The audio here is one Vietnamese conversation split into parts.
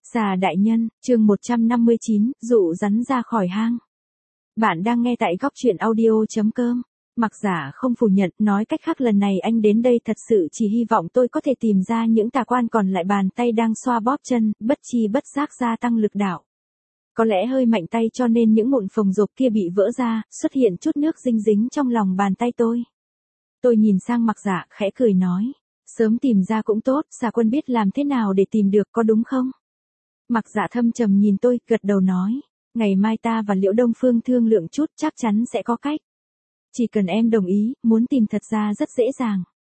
Xà đại nhân, chương 159, dụ rắn ra khỏi hang. Bạn đang nghe tại góc truyện audio.com. Mặc Giả không phủ nhận, nói cách khác lần này anh đến đây thật sự chỉ hy vọng tôi có thể tìm ra những tà quan còn lại bàn tay đang xoa bóp chân, bất chi bất giác gia tăng lực đạo. Có lẽ hơi mạnh tay cho nên những mụn phồng rộp kia bị vỡ ra, xuất hiện chút nước dinh dính trong lòng bàn tay tôi. Tôi nhìn sang Mặc Giả, khẽ cười nói, sớm tìm ra cũng tốt, Xà Quân biết làm thế nào để tìm được có đúng không? Mặc Dạ thâm trầm nhìn tôi, gật đầu nói, ngày mai ta và Liễu Đông Phương thương lượng chút, chắc chắn sẽ có cách. Chỉ cần em đồng ý, muốn tìm thật ra rất dễ dàng.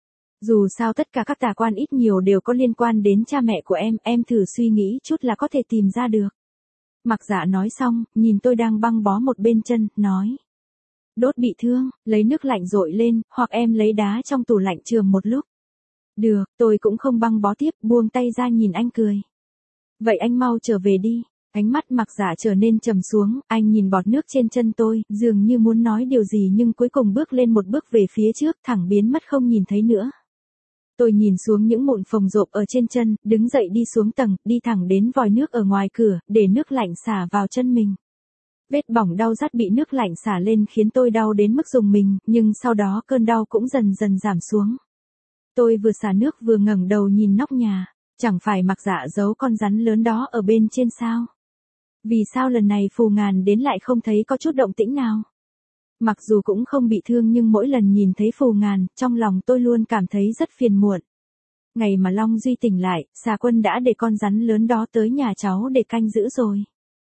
Dù sao tất cả các tà quan ít nhiều đều có liên quan đến cha mẹ của em thử suy nghĩ chút là có thể tìm ra được. Mặc Dạ nói xong, nhìn tôi đang băng bó một bên chân, nói. Đốt bị thương, lấy nước lạnh dội lên, hoặc em lấy đá trong tủ lạnh chườm một lúc. Được, tôi cũng không băng bó tiếp, buông tay ra nhìn anh cười. Vậy anh mau trở về đi. Ánh mắt Mặc Giả trở nên trầm xuống, anh nhìn bọt nước trên chân tôi, dường như muốn nói điều gì nhưng cuối cùng bước lên một bước về phía trước, thẳng biến mất không nhìn thấy nữa. Tôi nhìn xuống những mụn phồng rộp ở trên chân, đứng dậy đi xuống tầng, đi thẳng đến vòi nước ở ngoài cửa, để nước lạnh xả vào chân mình. Vết bỏng đau rát bị nước lạnh xả lên khiến tôi đau đến mức rùng mình, nhưng sau đó cơn đau cũng dần dần giảm xuống. Tôi vừa xả nước vừa ngẩng đầu nhìn nóc nhà. Chẳng phải Mặc Dạ giấu con rắn lớn đó ở bên trên sao? Vì sao lần này Phù Ngàn đến lại không thấy có chút động tĩnh nào? Mặc dù cũng không bị thương nhưng mỗi lần nhìn thấy Phù Ngàn, trong lòng tôi luôn cảm thấy rất phiền muộn. Ngày mà Long Duy tỉnh lại, Xà Quân đã để con rắn lớn đó tới nhà cháu để canh giữ rồi.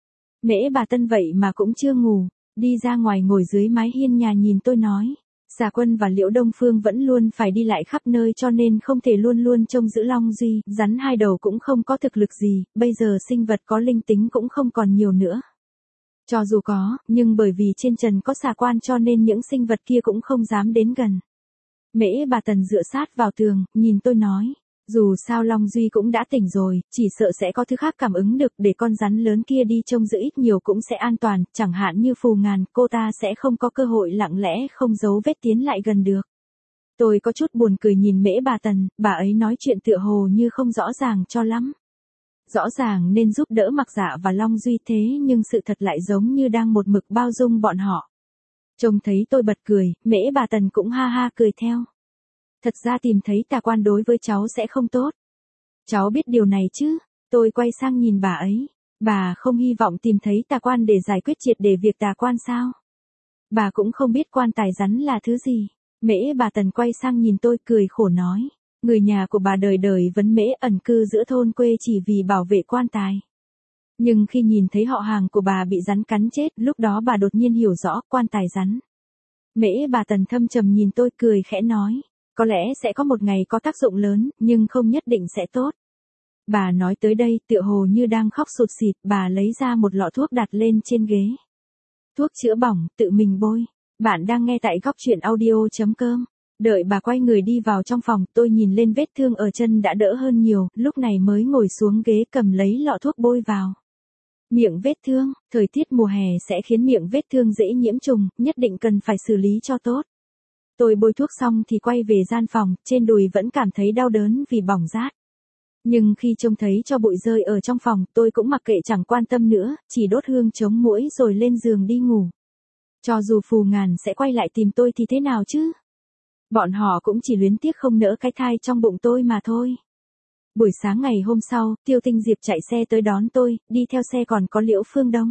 Mễ bà Tân vậy mà cũng chưa ngủ, đi ra ngoài ngồi dưới mái hiên nhà nhìn tôi nói. Xà Quân và Liễu Đông Phương vẫn luôn phải đi lại khắp nơi cho nên không thể luôn luôn trông giữ Long Duy, rắn hai đầu cũng không có thực lực gì, bây giờ sinh vật có linh tính cũng không còn nhiều nữa. Cho dù có, nhưng bởi vì trên trần có xà quan cho nên những sinh vật kia cũng không dám đến gần. Mễ bà Tần dựa sát vào tường, nhìn tôi nói, dù sao Long Duy cũng đã tỉnh rồi, chỉ sợ sẽ có thứ khác cảm ứng được để con rắn lớn kia đi trông giữ ít nhiều cũng sẽ an toàn, chẳng hạn như Phù Ngàn, cô ta sẽ không có cơ hội lặng lẽ không giấu vết tiến lại gần được. Tôi có chút buồn cười nhìn Mễ bà Tần, bà ấy nói chuyện tựa hồ như không rõ ràng cho lắm. Rõ ràng nên giúp đỡ Mặc Dạ và Long Duy thế nhưng sự thật lại giống như đang một mực bao dung bọn họ. Trông thấy tôi bật cười, Mễ bà Tần cũng ha ha cười theo. Thật ra tìm thấy tà quan đối với cháu sẽ không tốt. Cháu biết điều này chứ? Tôi quay sang nhìn bà ấy. Bà không hy vọng tìm thấy tà quan để giải quyết triệt để việc tà quan sao? Bà cũng không biết quan tài rắn là thứ gì. Mễ bà Tần quay sang nhìn tôi cười khổ nói. Người nhà của bà đời đời vấn Mễ ẩn cư giữa thôn quê chỉ vì bảo vệ quan tài. Nhưng khi nhìn thấy họ hàng của bà bị rắn cắn chết, lúc đó bà đột nhiên hiểu rõ quan tài rắn. Mễ bà Tần thâm trầm nhìn tôi cười khẽ nói. Có lẽ sẽ có một ngày có tác dụng lớn, nhưng không nhất định sẽ tốt. Bà nói tới đây, tựa hồ như đang khóc sụt sịt, bà lấy ra một lọ thuốc đặt lên trên ghế. Thuốc chữa bỏng, tự mình bôi. Bạn đang nghe tại góc truyện audio.com. Đợi bà quay người đi vào trong phòng, tôi nhìn lên vết thương ở chân đã đỡ hơn nhiều, lúc này mới ngồi xuống ghế cầm lấy lọ thuốc bôi vào. Miệng vết thương, thời tiết mùa hè sẽ khiến miệng vết thương dễ nhiễm trùng, nhất định cần phải xử lý cho tốt. Tôi bôi thuốc xong thì quay về gian phòng, trên đùi vẫn cảm thấy đau đớn vì bỏng rát. Nhưng khi trông thấy cho bụi rơi ở trong phòng, tôi cũng mặc kệ chẳng quan tâm nữa, chỉ đốt hương chống muỗi rồi lên giường đi ngủ. Cho dù Phù Ngàn sẽ quay lại tìm tôi thì thế nào chứ? Bọn họ cũng chỉ luyến tiếc không nỡ cái thai trong bụng tôi mà thôi. Buổi sáng ngày hôm sau, Tiêu Tinh Diệp chạy xe tới đón tôi, đi theo xe còn có Liễu Phương Đông.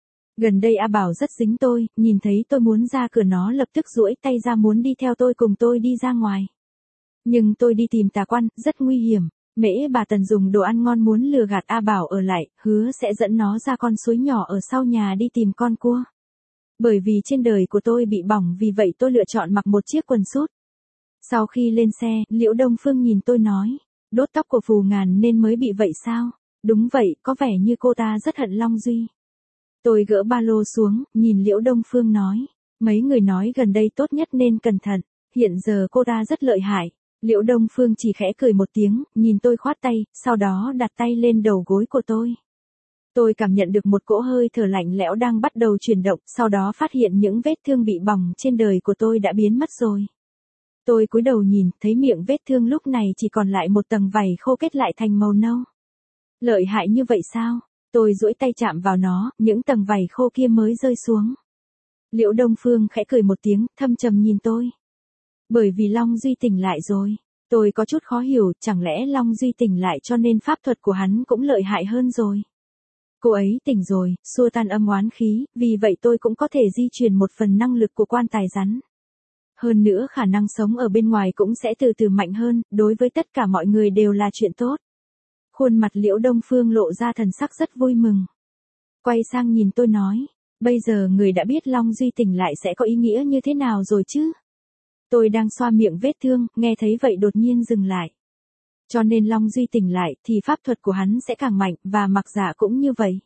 Gần đây A Bảo rất dính tôi, nhìn thấy tôi muốn ra cửa nó lập tức duỗi tay ra muốn đi theo tôi cùng tôi đi ra ngoài. Nhưng tôi đi tìm tà quan, rất nguy hiểm. Mễ bà Tần dùng đồ ăn ngon muốn lừa gạt A Bảo ở lại, hứa sẽ dẫn nó ra con suối nhỏ ở sau nhà đi tìm con cua. Bởi vì trên đời của tôi bị bỏng vì vậy tôi lựa chọn mặc một chiếc quần sút. Sau khi lên xe, Liễu Đông Phương nhìn tôi nói, đốt tóc của Phù Ngàn nên mới bị vậy sao? Đúng vậy, có vẻ như cô ta rất hận Long Duy. Tôi gỡ ba lô xuống, nhìn Liễu Đông Phương nói. Mấy người nói gần đây tốt nhất nên cẩn thận, hiện giờ cô ta rất lợi hại. Liễu Đông Phương chỉ khẽ cười một tiếng, nhìn tôi khoát tay, sau đó đặt tay lên đầu gối của tôi. Tôi cảm nhận được một cỗ hơi thở lạnh lẽo đang bắt đầu chuyển động, sau đó phát hiện những vết thương bị bỏng trên đời của tôi đã biến mất rồi. Tôi cúi đầu nhìn, thấy miệng vết thương lúc này chỉ còn lại một tầng vảy khô kết lại thành màu nâu. Lợi hại như vậy sao? Tôi duỗi tay chạm vào nó, những tầng vảy khô kia mới rơi xuống. Liễu Đông Phương khẽ cười một tiếng, thâm trầm nhìn tôi. Bởi vì Long Duy tỉnh lại rồi. Tôi có chút khó hiểu, chẳng lẽ Long Duy tỉnh lại cho nên pháp thuật của hắn cũng lợi hại hơn rồi. Cô ấy tỉnh rồi, xua tan âm oán khí, vì vậy tôi cũng có thể di chuyển một phần năng lực của quan tài rắn. Hơn nữa khả năng sống ở bên ngoài cũng sẽ từ từ mạnh hơn, đối với tất cả mọi người đều là chuyện tốt. Khuôn mặt Liễu Đông Phương lộ ra thần sắc rất vui mừng. Quay sang nhìn tôi nói, bây giờ người đã biết Long Duy tỉnh lại sẽ có ý nghĩa như thế nào rồi chứ? Tôi đang xoa miệng vết thương, nghe thấy vậy đột nhiên dừng lại. Cho nên Long Duy tỉnh lại thì pháp thuật của hắn sẽ càng mạnh, và Mặc Giả cũng như vậy.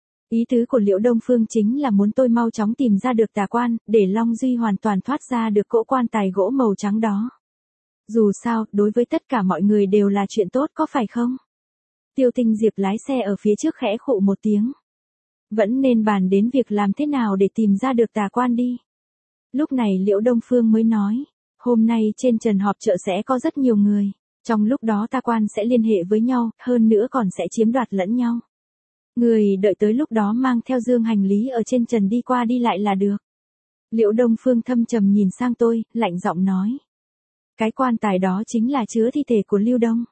Ý tứ của Liễu Đông Phương chính là muốn tôi mau chóng tìm ra được tà quan, để Long Duy hoàn toàn thoát ra được cỗ quan tài gỗ màu trắng đó. Dù sao, đối với tất cả mọi người đều là chuyện tốt có phải không? Tiêu Tinh Diệp lái xe ở phía trước khẽ khụ một tiếng. Vẫn nên bàn đến việc làm thế nào để tìm ra được tà quan đi. Lúc này Liễu Đông Phương mới nói, hôm nay trên trần họp chợ sẽ có rất nhiều người. Trong lúc đó tà quan sẽ liên hệ với nhau, hơn nữa còn sẽ chiếm đoạt lẫn nhau. Người đợi tới lúc đó mang theo dương hành lý ở trên trần đi qua đi lại là được. Liễu Đông Phương thâm trầm nhìn sang tôi, lạnh giọng nói. Cái quan tài đó chính là chứa thi thể của Lưu Đông.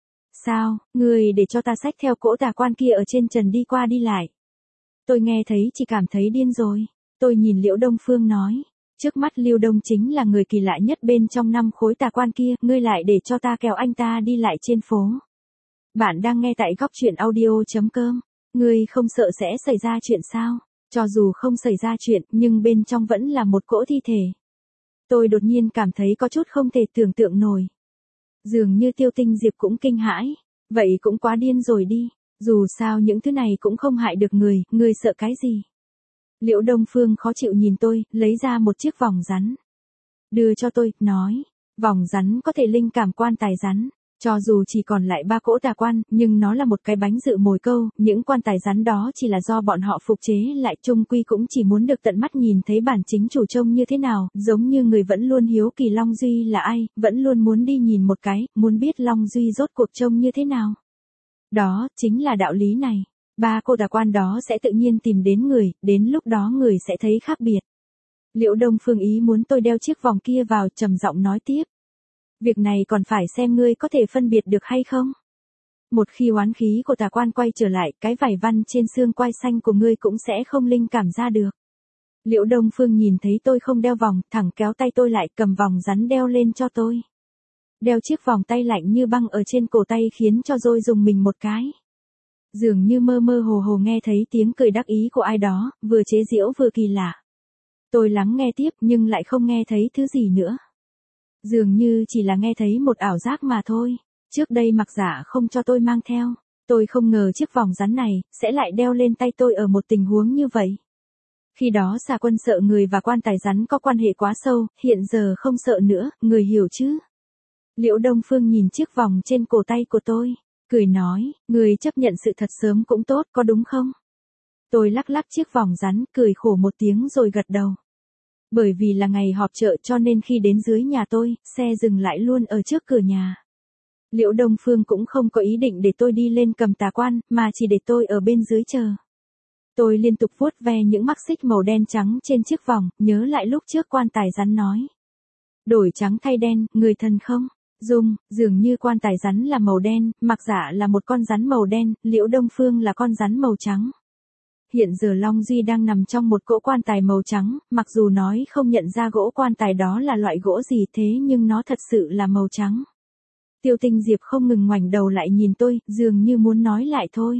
Sao, người để cho ta xách theo cỗ tà quan kia ở trên trần đi qua đi lại. Tôi nghe thấy chỉ cảm thấy điên rồi. Tôi nhìn Liễu Đông Phương nói. Trước mắt Lưu Đông chính là người kỳ lạ nhất bên trong 5 khối tà quan kia, ngươi lại để cho ta kéo anh ta đi lại trên phố. Bạn đang nghe tại góc truyện audio.com. Ngươi không sợ sẽ xảy ra chuyện sao? Cho dù không xảy ra chuyện, nhưng bên trong vẫn là một cỗ thi thể. Tôi đột nhiên cảm thấy có chút không thể tưởng tượng nổi. Dường như Tiêu Tinh Diệp cũng kinh hãi. Vậy cũng quá điên rồi đi. Dù sao những thứ này cũng không hại được người, ngươi sợ cái gì? Liễu Đông Phương khó chịu nhìn tôi, lấy ra một chiếc vòng rắn. Đưa cho tôi, nói. Vòng rắn có thể linh cảm quan tài rắn. Cho dù chỉ còn lại 3 cỗ tà quan, nhưng nó là một cái bánh dự mồi câu, những quan tài rắn đó chỉ là do bọn họ phục chế lại, chung quy cũng chỉ muốn được tận mắt nhìn thấy bản chính chủ trông như thế nào, giống như người vẫn luôn hiếu kỳ Long Duy là ai, vẫn luôn muốn đi nhìn một cái, muốn biết Long Duy rốt cuộc trông như thế nào. Đó, chính là đạo lý này. 3 cô tà quan đó sẽ tự nhiên tìm đến người, đến lúc đó người sẽ thấy khác biệt. Liễu Đông Phương ý muốn tôi đeo chiếc vòng kia vào, trầm giọng nói tiếp. Việc này còn phải xem ngươi có thể phân biệt được hay không. Một khi oán khí của tà quan quay trở lại, cái vảy văn trên xương quai xanh của ngươi cũng sẽ không linh cảm ra được. Liễu Đông Phương nhìn thấy tôi không đeo vòng, thẳng kéo tay tôi lại, cầm vòng rắn đeo lên cho tôi. Đeo chiếc vòng tay lạnh như băng ở trên cổ tay khiến cho tôi dùng mình một cái. Dường như mơ mơ hồ hồ nghe thấy tiếng cười đắc ý của ai đó, vừa chế giễu vừa kỳ lạ. Tôi lắng nghe tiếp nhưng lại không nghe thấy thứ gì nữa. Dường như chỉ là nghe thấy một ảo giác mà thôi. Trước đây Mặc Giả không cho tôi mang theo. Tôi không ngờ chiếc vòng rắn này sẽ lại đeo lên tay tôi ở một tình huống như vậy. Khi đó Xà Quân sợ người và quan tài rắn có quan hệ quá sâu, hiện giờ không sợ nữa, người hiểu chứ? Liễu Đông Phương nhìn chiếc vòng trên cổ tay của tôi, cười nói, người chấp nhận sự thật sớm cũng tốt, có đúng không? Tôi lắc lắc chiếc vòng rắn, cười khổ một tiếng rồi gật đầu. Bởi vì là ngày họp chợ cho nên khi đến dưới nhà tôi, xe dừng lại luôn ở trước cửa nhà. Liễu Đông Phương cũng không có ý định để tôi đi lên cầm tà quan, mà chỉ để tôi ở bên dưới chờ. Tôi liên tục vuốt ve những mắc xích màu đen trắng trên chiếc vòng, nhớ lại lúc trước quan tài rắn nói. Đổi trắng thay đen, người thần không? Dường như quan tài rắn là màu đen, Mặc Giả là một con rắn màu đen, Liễu Đông Phương là con rắn màu trắng. Hiện giờ Long Duy đang nằm trong một cỗ quan tài màu trắng, mặc dù nói không nhận ra gỗ quan tài đó là loại gỗ gì thế nhưng nó thật sự là màu trắng. Tiêu Tinh Diệp không ngừng ngoảnh đầu lại nhìn tôi, dường như muốn nói lại thôi.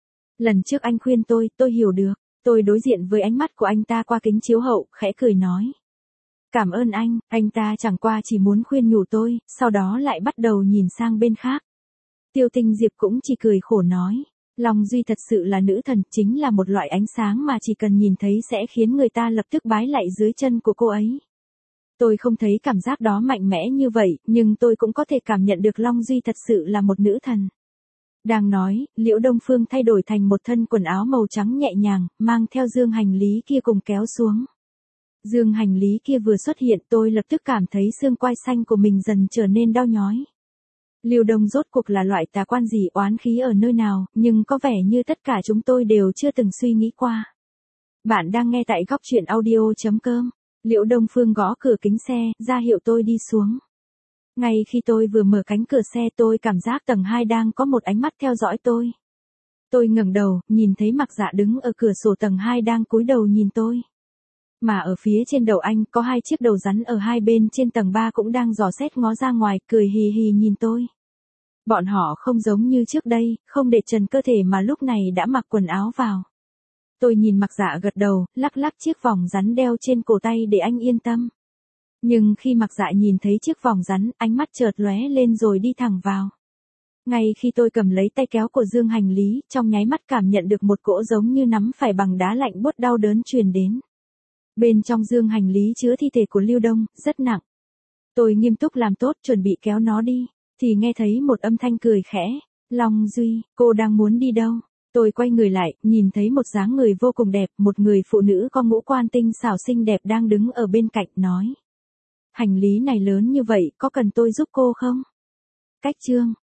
Lần trước anh khuyên tôi hiểu được. Tôi đối diện với ánh mắt của anh ta qua kính chiếu hậu, khẽ cười nói. Cảm ơn anh ta chẳng qua chỉ muốn khuyên nhủ tôi, sau đó lại bắt đầu nhìn sang bên khác. Tiêu Tinh Diệp cũng chỉ cười khổ nói. Long Duy thật sự là nữ thần, chính là một loại ánh sáng mà chỉ cần nhìn thấy sẽ khiến người ta lập tức bái lạy dưới chân của cô ấy. Tôi không thấy cảm giác đó mạnh mẽ như vậy, nhưng tôi cũng có thể cảm nhận được Long Duy thật sự là một nữ thần. Đang nói, Liễu Đông Phương thay đổi thành một thân quần áo màu trắng nhẹ nhàng, mang theo dương hành lý kia cùng kéo xuống. Dương hành lý kia vừa xuất hiện tôi lập tức cảm thấy xương quai xanh của mình dần trở nên đau nhói. Lưu Đông rốt cuộc là loại tà quan gì, oán khí ở nơi nào, nhưng có vẻ như tất cả chúng tôi đều chưa từng suy nghĩ qua. Bạn đang nghe tại góc chuyện audio.com. Liễu Đông Phương gõ cửa kính xe, ra hiệu tôi đi xuống. Ngay khi tôi vừa mở cánh cửa xe, tôi cảm giác tầng 2 đang có một ánh mắt theo dõi tôi. Tôi ngẩng đầu, nhìn thấy Mặc Dạ đứng ở cửa sổ tầng 2 đang cúi đầu nhìn tôi. Mà ở phía trên đầu anh có 2 chiếc đầu rắn ở hai bên trên tầng 3 cũng đang dò xét ngó ra ngoài, cười hì hì nhìn tôi. Bọn họ không giống như trước đây, không để trần cơ thể mà lúc này đã mặc quần áo vào. Tôi nhìn Mặc Dạ gật đầu, lắc lắc chiếc vòng rắn đeo trên cổ tay để anh yên tâm. Nhưng khi Mặc Dạ nhìn thấy chiếc vòng rắn, ánh mắt chợt lóe lên rồi đi thẳng vào. Ngay khi tôi cầm lấy tay kéo của dương hành lý, trong nháy mắt cảm nhận được một cỗ giống như nắm phải bằng đá lạnh buốt đau đớn truyền đến. Bên trong dương hành lý chứa thi thể của Lưu Đông, rất nặng. Tôi nghiêm túc làm tốt chuẩn bị kéo nó đi, thì nghe thấy một âm thanh cười khẽ. Long Duy, cô đang muốn đi đâu? Tôi quay người lại, nhìn thấy một dáng người vô cùng đẹp, một người phụ nữ có ngũ quan tinh xảo xinh đẹp đang đứng ở bên cạnh, nói. Hành lý này lớn như vậy, có cần tôi giúp cô không? Cách chương.